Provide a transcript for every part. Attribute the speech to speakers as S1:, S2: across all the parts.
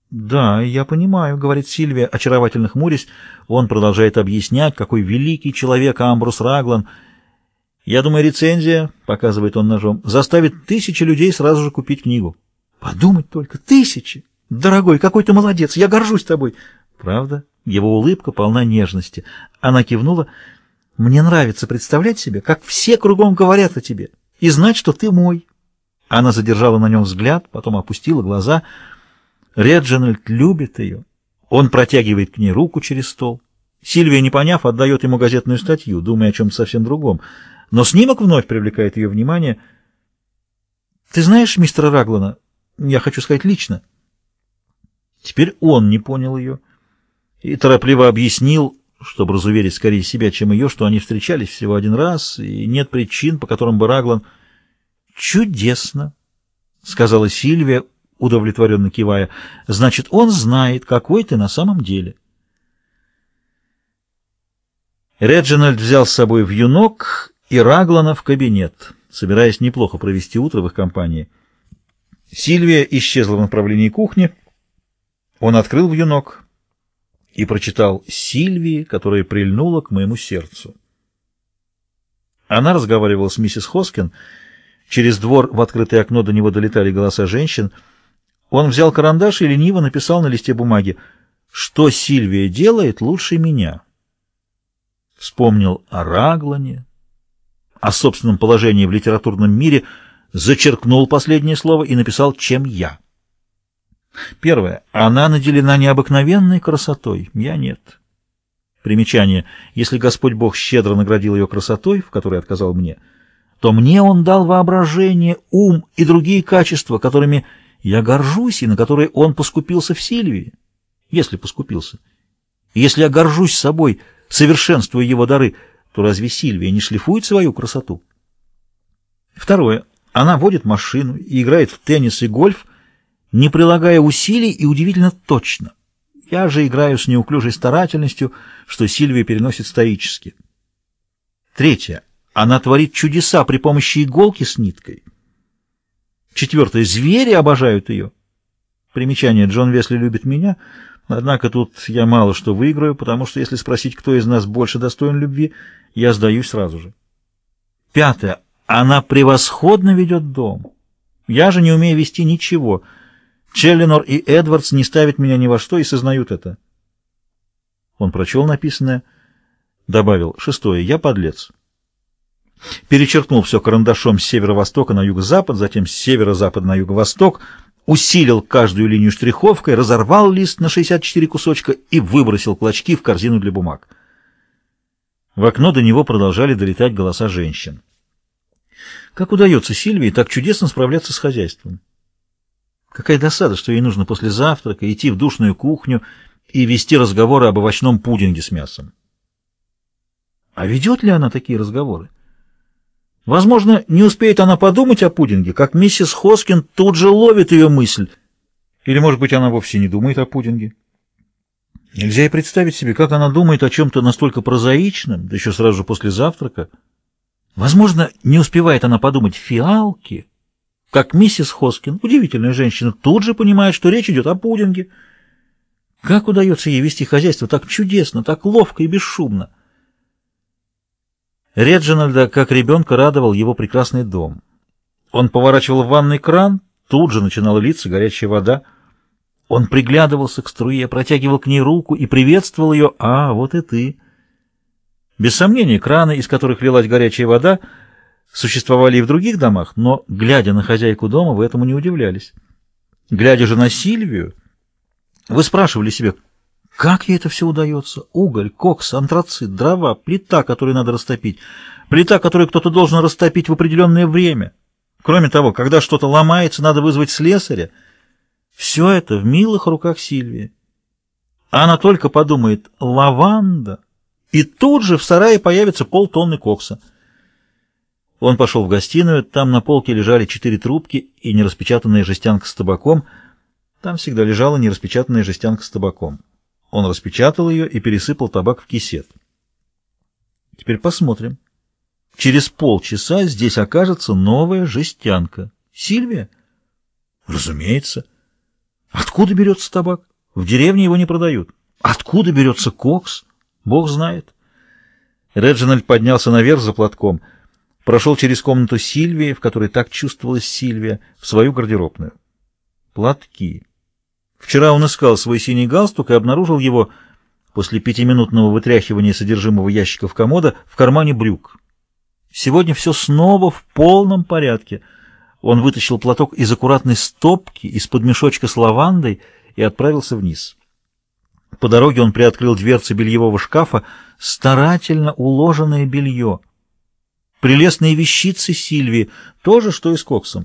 S1: «Да, я понимаю», — говорит Сильвия, очаровательно хмурясь. Он продолжает объяснять, какой великий человек Амброс Раглан. «Я думаю, рецензия, — показывает он ножом, — заставит тысячи людей сразу же купить книгу». «Подумать только, тысячи! Дорогой, какой ты молодец! Я горжусь тобой!» «Правда?» Его улыбка полна нежности. Она кивнула. «Мне нравится представлять себе, как все кругом говорят о тебе, и знать, что ты мой». Она задержала на нем взгляд, потом опустила глаза. Реджинальд любит ее. Он протягивает к ней руку через стол. Сильвия, не поняв, отдает ему газетную статью, думая о чем-то совсем другом. Но снимок вновь привлекает ее внимание. «Ты знаешь мистера Раглана? Я хочу сказать лично». Теперь он не понял ее и торопливо объяснил, чтобы разуверить скорее себя, чем ее, что они встречались всего один раз, и нет причин, по которым бы Раглан... «Чудесно», — сказала Сильвия, удовлетворенно кивая. «Значит, он знает, какой ты на самом деле». Реджинальд взял с собой вьюнок и Раглана в кабинет, собираясь неплохо провести утро в их компании. Сильвия исчезла в направлении кухни. Он открыл вьюнок и прочитал «Сильвии, которая прильнула к моему сердцу». Она разговаривала с миссис Хоскин. Через двор в открытое окно до него долетали голоса женщин. Он взял карандаш и лениво написал на листе бумаги: «Что Сильвия делает лучше меня?» Вспомнил о Раглане, о собственном положении в литературном мире, зачеркнул последнее слово и написал «чем я». Первое. Она наделена необыкновенной красотой. Я нет. Примечание. Если Господь Бог щедро наградил ее красотой, в которой отказал мне, то мне Он дал воображение, ум и другие качества, которыми я горжусь и на которые Он поскупился в Сильвии, если поскупился. И если я горжусь собой, совершенствуя его дары, то разве Сильвия не шлифует свою красоту? Второе. Она водит машину и играет в теннис и гольф, не прилагая усилий и удивительно точно. Я же играю с неуклюжей старательностью, что Сильвия переносит стоически. Третье. Она творит чудеса при помощи иголки с ниткой. Четвертое. Звери обожают ее. Примечание. Джон Весли любит меня, однако тут я мало что выиграю, потому что если спросить, кто из нас больше достоин любви, я сдаюсь сразу же. Пятое. Она превосходно ведет дом. Я же не умею вести ничего. Челленор и Эдвардс не ставят меня ни во что и сознают это. Он прочел написанное, добавил: шестое. Я подлец. Перечеркнул все карандашом с северо-востока на юго-запад, затем с северо-запада на юго-восток, усилил каждую линию штриховкой, разорвал лист на 64 кусочка и выбросил клочки в корзину для бумаг. В окно до него продолжали долетать голоса женщин. Как удается Сильвии так чудесно справляться с хозяйством? Какая досада, что ей нужно после завтрака идти в душную кухню и вести разговоры об овощном пудинге с мясом. А ведет ли она такие разговоры? Возможно, не успеет она подумать о пудинге, как миссис Хоскин тут же ловит ее мысль. Или, может быть, она вовсе не думает о пудинге. Нельзя и представить себе, как она думает о чем-то настолько прозаичном, да еще сразу же после завтрака. Возможно, не успевает она подумать фиалки, как миссис Хоскин, удивительная женщина, тут же понимает, что речь идет о пудинге. Как удается ей вести хозяйство так чудесно, так ловко и бесшумно? Реджинальда, как ребенка, радовал его прекрасный дом. Он поворачивал в ванной кран, тут же начинала литься горячая вода. Он приглядывался к струе, протягивал к ней руку и приветствовал ее: «А, вот и ты». Без сомнения, краны, из которых лилась горячая вода, существовали и в других домах, но, глядя на хозяйку дома, вы этому не удивлялись. Глядя же на Сильвию, вы спрашивали себя, как ей это все удается? Уголь, кокс, антрацит, дрова, плита, которую надо растопить, плита, которую кто-то должен растопить в определенное время. Кроме того, когда что-то ломается, надо вызвать слесаря. Все это в милых руках Сильвии. Она только подумает «лаванда», и тут же в сарае появится полтонны кокса. Он пошел в гостиную, там на полке лежали 4 трубки и нераспечатанная жестянка с табаком. Там всегда лежала нераспечатанная жестянка с табаком. Он распечатал ее и пересыпал табак в кисет. Теперь посмотрим. Через полчаса здесь окажется новая жестянка. Сильвия? Разумеется. Откуда берется табак? В деревне его не продают. Откуда берется кокс? Бог знает. Реджинальд поднялся наверх за платком, прошел через комнату Сильвии, в которой так чувствовалась Сильвия, в свою гардеробную. Платки. Вчера он искал свой синий галстук и обнаружил его, после 5-минутного вытряхивания содержимого ящиков комода, в кармане брюк. Сегодня все снова в полном порядке. Он вытащил платок из аккуратной стопки, из-под мешочка с лавандой и отправился вниз. По дороге он приоткрыл дверцы бельевого шкафа, старательно уложенное белье. Прелестные вещицы Сильвии, то же, что и с коксом.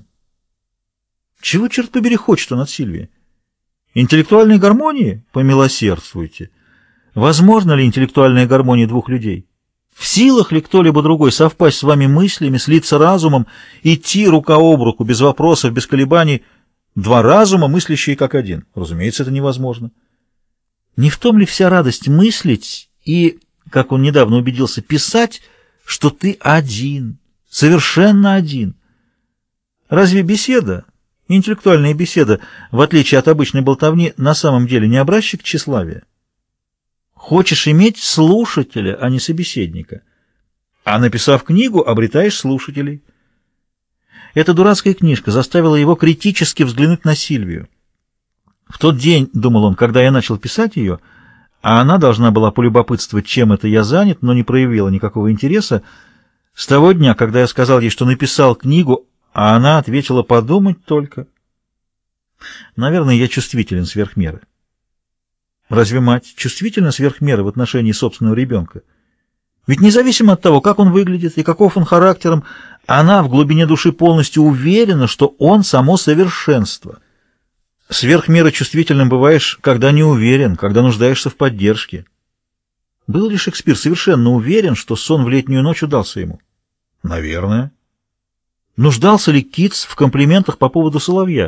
S1: Чего, черт побери, хочет он от Сильвии? Интеллектуальной гармонии? Помилосердствуйте. Возможно ли интеллектуальная гармония двух людей? В силах ли кто-либо другой совпасть с вами мыслями, слиться разумом, идти рука об руку, без вопросов, без колебаний? Два разума, мыслящие как один. Разумеется, это невозможно. Не в том ли вся радость мыслить и, как он недавно убедился, писать, что ты один, совершенно один? Разве беседа, интеллектуальная беседа, в отличие от обычной болтовни, на самом деле не образчик тщеславия? Хочешь иметь слушателя, а не собеседника. А написав книгу, обретаешь слушателей. Эта дурацкая книжка заставила его критически взглянуть на Сильвию. В тот день, думал он, когда я начал писать ее, а она должна была полюбопытствовать, чем это я занят, но не проявила никакого интереса, с того дня, когда я сказал ей, что написал книгу, а она ответила подумать только. Наверное, я чувствителен сверх меры. Разве мать чувствительна сверх меры в отношении собственного ребенка? Ведь независимо от того, как он выглядит и каков он характером, она в глубине души полностью уверена, что он само совершенство. Сверх меры чувствительным бываешь, когда не уверен, когда нуждаешься в поддержке. Был ли Шекспир совершенно уверен, что сон в летнюю ночь удался ему? Наверное. Нуждался ли Китс в комплиментах по поводу соловья?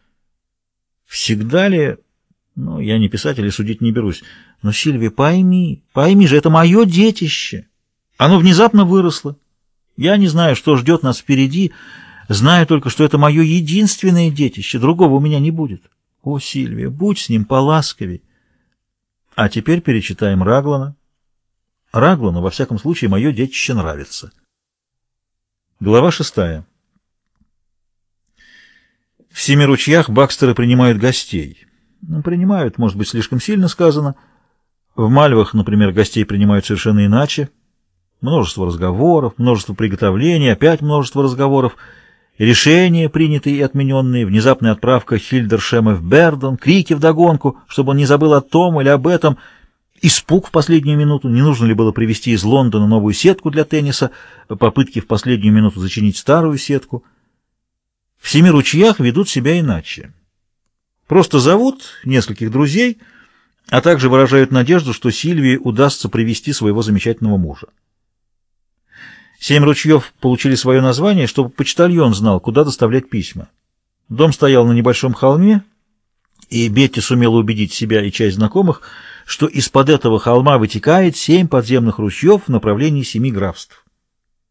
S1: Всегда ли... Ну, я не писатель и судить не берусь. Но, Сильвия, пойми же, это мое детище. Оно внезапно выросло. Я не знаю, что ждет нас впереди, знаю только, что это мое единственное детище, другого у меня не будет. О, Сильвия, будь с ним поласковей. А теперь перечитаем Раглана. Раглану, во всяком случае, мое детище нравится. Глава 6. В Семи ручьях Бакстеры принимают гостей. Принимают, может быть, слишком сильно сказано. В Мальвах, например, гостей принимают совершенно иначе. Множество разговоров, множество приготовлений, опять множество разговоров, решения, принятые и отмененные, внезапная отправка Хильдершема в Бердон, крики вдогонку, чтобы он не забыл о том или об этом, испуг в последнюю минуту, не нужно ли было привезти из Лондона новую сетку для тенниса, попытки в последнюю минуту зачинить старую сетку. В Семи ручьях ведут себя иначе. Просто зовут нескольких друзей, а также выражают надежду, что Сильвии удастся привести своего замечательного мужа. Семь ручьев получили свое название, чтобы почтальон знал, куда доставлять письма. Дом стоял на небольшом холме, и Бетти сумела убедить себя и часть знакомых, что из-под этого холма вытекает 7 подземных ручьев в направлении 7 графств.